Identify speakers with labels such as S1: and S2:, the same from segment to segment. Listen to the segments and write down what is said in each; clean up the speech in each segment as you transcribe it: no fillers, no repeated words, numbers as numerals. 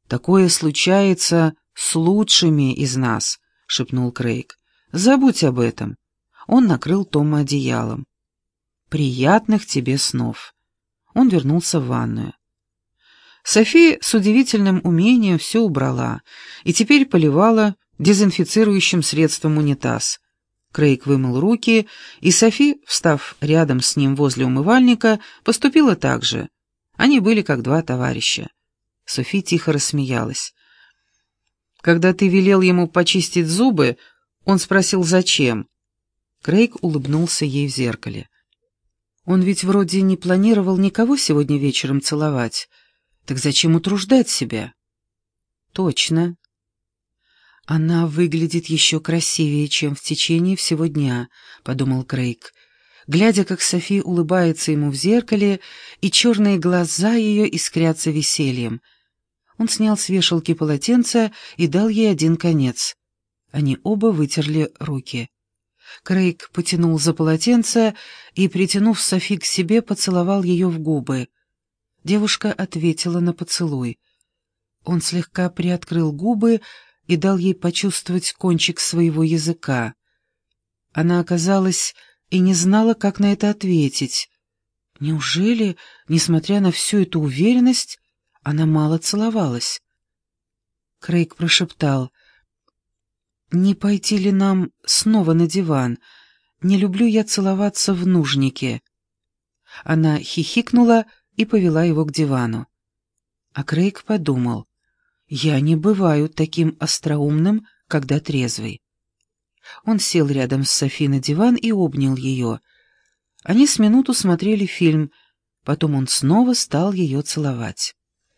S1: «Такое случается с лучшими из нас», — шепнул Крейг. «Забудь об этом». Он накрыл Тома одеялом. «Приятных тебе снов». Он вернулся в ванную. Софи с удивительным умением все убрала и теперь поливала дезинфицирующим средством унитаз. Крейг вымыл руки, и Софи, встав рядом с ним возле умывальника, поступила так же. Они были как два товарища. Софи тихо рассмеялась. «Когда ты велел ему почистить зубы, он спросил, зачем?» Крейг улыбнулся ей в зеркале. «Он ведь вроде не планировал никого сегодня вечером целовать. Так зачем утруждать себя?» «Точно. Она выглядит еще красивее, чем в течение всего дня», — подумал Крейг, глядя, как Софи улыбается ему в зеркале, и черные глаза ее искрятся весельем. Он снял с вешалки полотенце и дал ей один конец. Они оба вытерли руки. Крейг потянул за полотенце и, притянув Софи к себе, поцеловал ее в губы. Девушка ответила на поцелуй. Он слегка приоткрыл губы и дал ей почувствовать кончик своего языка. Она оказалась и не знала, как на это ответить. Неужели, несмотря на всю эту уверенность, она мало целовалась? Крейг прошептал: «Не пойти ли нам снова на диван? Не люблю я целоваться в нужнике». Она хихикнула и повела его к дивану. А Крейг подумал: «Я не бываю таким остроумным, когда трезвый». Он сел рядом с Софи на диван и обнял ее. Они с минуту смотрели фильм, потом он снова стал ее целовать.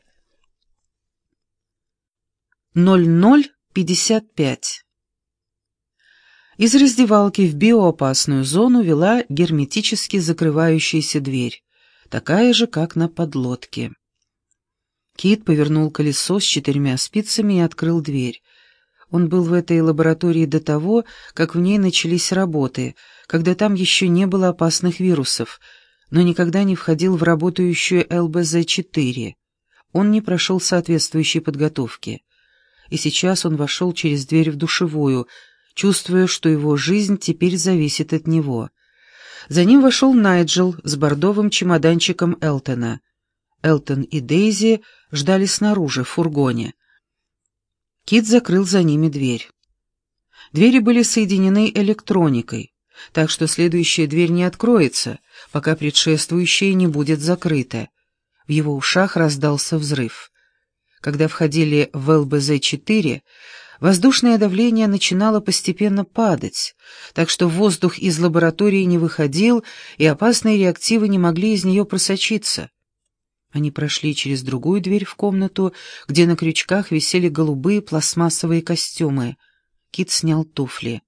S1: 00:55. Из раздевалки в биоопасную зону вела герметически закрывающаяся дверь, такая же, как на подлодке. Кит повернул колесо с 4 спицами и открыл дверь. Он был в этой лаборатории до того, как в ней начались работы, когда там еще не было опасных вирусов, но никогда не входил в работающую ЛБЗ-4. Он не прошел соответствующей подготовки. И сейчас он вошел через дверь в душевую, чувствуя, что его жизнь теперь зависит от него. За ним вошел Найджел с бордовым чемоданчиком Элтона. Элтон и Дейзи ждали снаружи, в фургоне. Кит закрыл за ними дверь. Двери были соединены электроникой, так что следующая дверь не откроется, пока предшествующая не будет закрыта. В его ушах раздался взрыв. Когда входили в ЛБЗ-4, воздушное давление начинало постепенно падать, так что воздух из лаборатории не выходил, и опасные реактивы не могли из нее просочиться. Они прошли через другую дверь в комнату, где на крючках висели голубые пластмассовые костюмы. Кит снял туфли.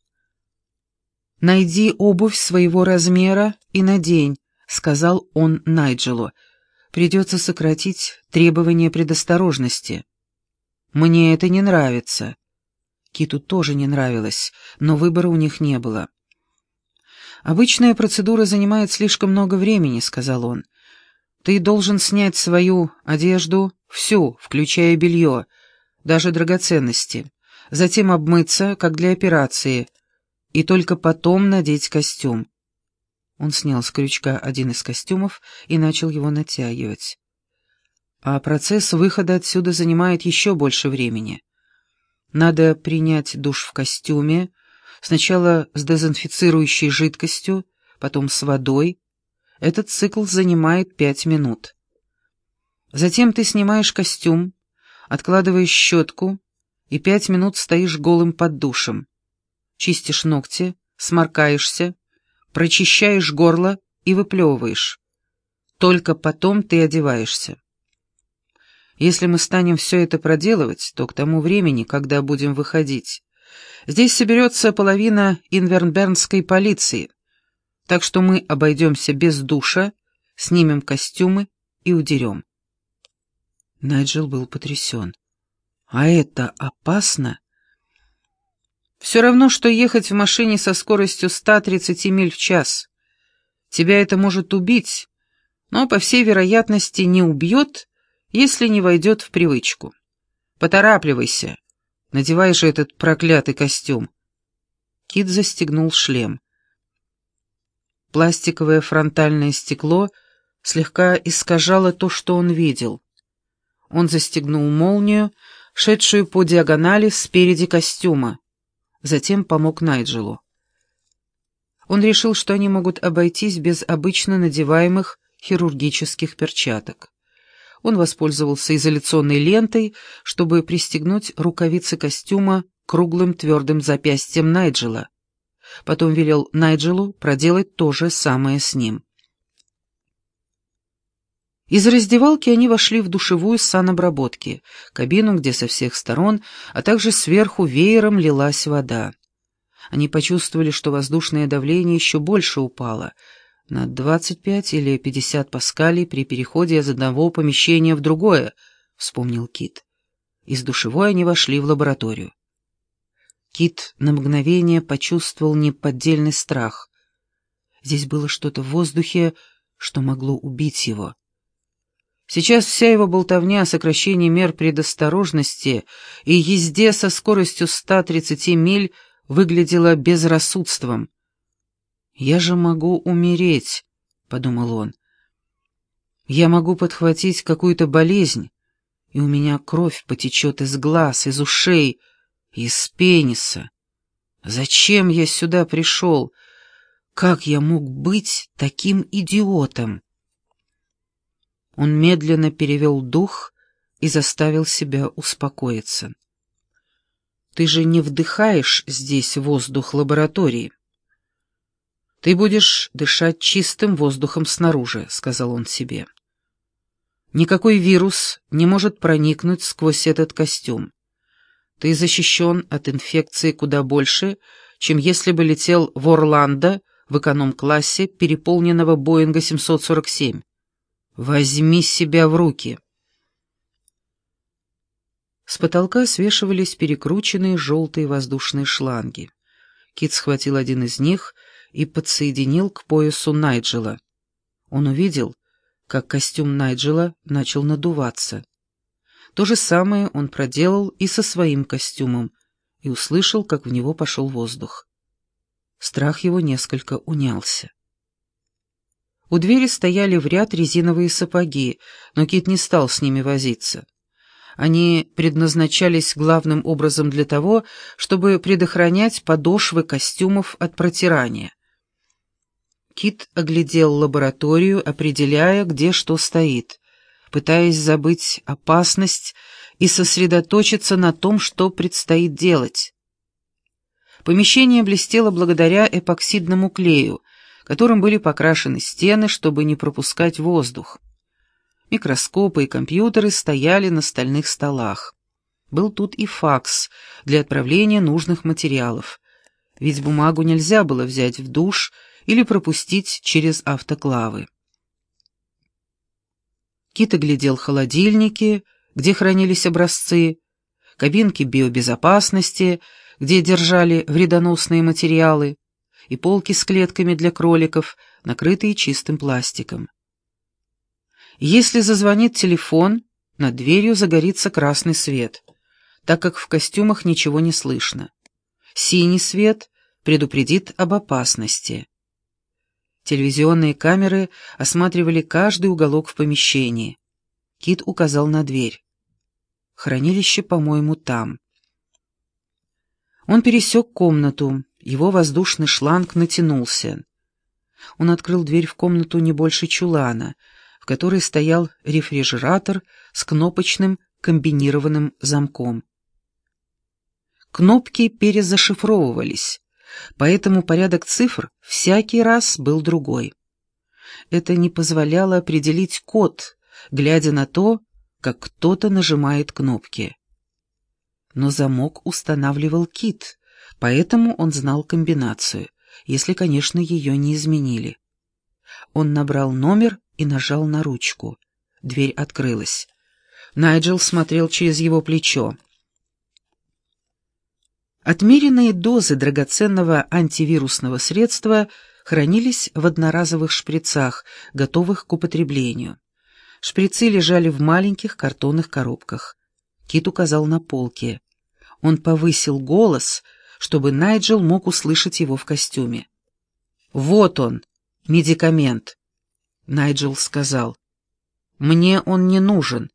S1: «Найди обувь своего размера и надень», — сказал он Найджелу. «Придется сократить требования предосторожности». «Мне это не нравится». Киту тоже не нравилось, но выбора у них не было. «Обычная процедура занимает слишком много времени», — сказал он. «Ты должен снять свою одежду, всю, включая белье, даже драгоценности, затем обмыться, как для операции, и только потом надеть костюм». Он снял с крючка один из костюмов и начал его натягивать. А процесс выхода отсюда занимает еще больше времени. Надо принять душ в костюме, сначала с дезинфицирующей жидкостью, потом с водой. Этот цикл занимает 5 минут. Затем ты снимаешь костюм, откладываешь щетку и 5 минут стоишь голым под душем. Чистишь ногти, сморкаешься, прочищаешь горло и выплевываешь. Только потом ты одеваешься. Если мы станем все это проделывать, то к тому времени, когда будем выходить, здесь соберется половина инвернбернской полиции, так что мы обойдемся без душа, снимем костюмы и удерем. Найджел был потрясен. «А это опасно?» «Все равно, что ехать в машине со скоростью 130 миль в час. Тебя это может убить, но, по всей вероятности, не убьет, если не войдет в привычку. Поторапливайся. Надевай же этот проклятый костюм». Кит застегнул шлем. Пластиковое фронтальное стекло слегка искажало то, что он видел. Он застегнул молнию, шедшую по диагонали спереди костюма. Затем помог Найджелу. Он решил, что они могут обойтись без обычно надеваемых хирургических перчаток. Он воспользовался изоляционной лентой, чтобы пристегнуть рукавицы костюма круглым твердым запястьем Найджела. Потом велел Найджелу проделать то же самое с ним. Из раздевалки они вошли в душевую санобработки, кабину, где со всех сторон, а также сверху веером лилась вода. Они почувствовали, что воздушное давление еще больше упало, на 25 или 50 паскалей при переходе из одного помещения в другое, вспомнил Кит. Из душевой они вошли в лабораторию. Кит на мгновение почувствовал неподдельный страх. Здесь было что-то в воздухе, что могло убить его. Сейчас вся его болтовня о сокращении мер предосторожности и езде со скоростью 130 миль выглядела безрассудством. «Я же могу умереть», — подумал он. «Я могу подхватить какую-то болезнь, и у меня кровь потечет из глаз, из ушей, из пениса. Зачем я сюда пришел? Как я мог быть таким идиотом?» Он медленно перевел дух и заставил себя успокоиться. «Ты же не вдыхаешь здесь воздух лаборатории. Ты будешь дышать чистым воздухом снаружи», — сказал он себе. «Никакой вирус не может проникнуть сквозь этот костюм. Ты защищен от инфекции куда больше, чем если бы летел в Орландо в эконом-классе переполненного Боинга 747. Возьми себя в руки». С потолка свешивались перекрученные желтые воздушные шланги. Кит схватил один из них и подсоединил к поясу Найджела. Он увидел, как костюм Найджела начал надуваться. То же самое он проделал и со своим костюмом, и услышал, как в него пошел воздух. Страх его несколько унялся. У двери стояли в ряд резиновые сапоги, но Кит не стал с ними возиться. Они предназначались главным образом для того, чтобы предохранять подошвы костюмов от протирания. Кит оглядел лабораторию, определяя, где что стоит, пытаясь забыть опасность и сосредоточиться на том, что предстоит делать. Помещение блестело благодаря эпоксидному клею, которым были покрашены стены, чтобы не пропускать воздух. Микроскопы и компьютеры стояли на стальных столах. Был тут и факс для отправления нужных материалов, ведь бумагу нельзя было взять в душ или пропустить через автоклавы. Кит оглядел холодильники, где хранились образцы, кабинки биобезопасности, где держали вредоносные материалы, и полки с клетками для кроликов, накрытые чистым пластиком. Если зазвонит телефон, над дверью загорится красный свет, так как в костюмах ничего не слышно. Синий свет предупредит об опасности. Телевизионные камеры осматривали каждый уголок в помещении. Кит указал на дверь. «Хранилище, по-моему, там». Он пересек комнату, его воздушный шланг натянулся. Он открыл дверь в комнату не больше чулана, в которой стоял рефрижератор с кнопочным комбинированным замком. Кнопки перезашифровывались, поэтому порядок цифр всякий раз был другой. Это не позволяло определить код, глядя на то, как кто-то нажимает кнопки. Но замок устанавливал Кит, поэтому он знал комбинацию, если, конечно, ее не изменили. Он набрал номер и нажал на ручку. Дверь открылась. Найджел смотрел через его плечо. Отмеренные дозы драгоценного антивирусного средства хранились в одноразовых шприцах, готовых к употреблению. Шприцы лежали в маленьких картонных коробках. Кит указал на полки. Он повысил голос, чтобы Найджел мог услышать его в костюме. «Вот он, медикамент!» Найджел сказал. «Мне он не нужен.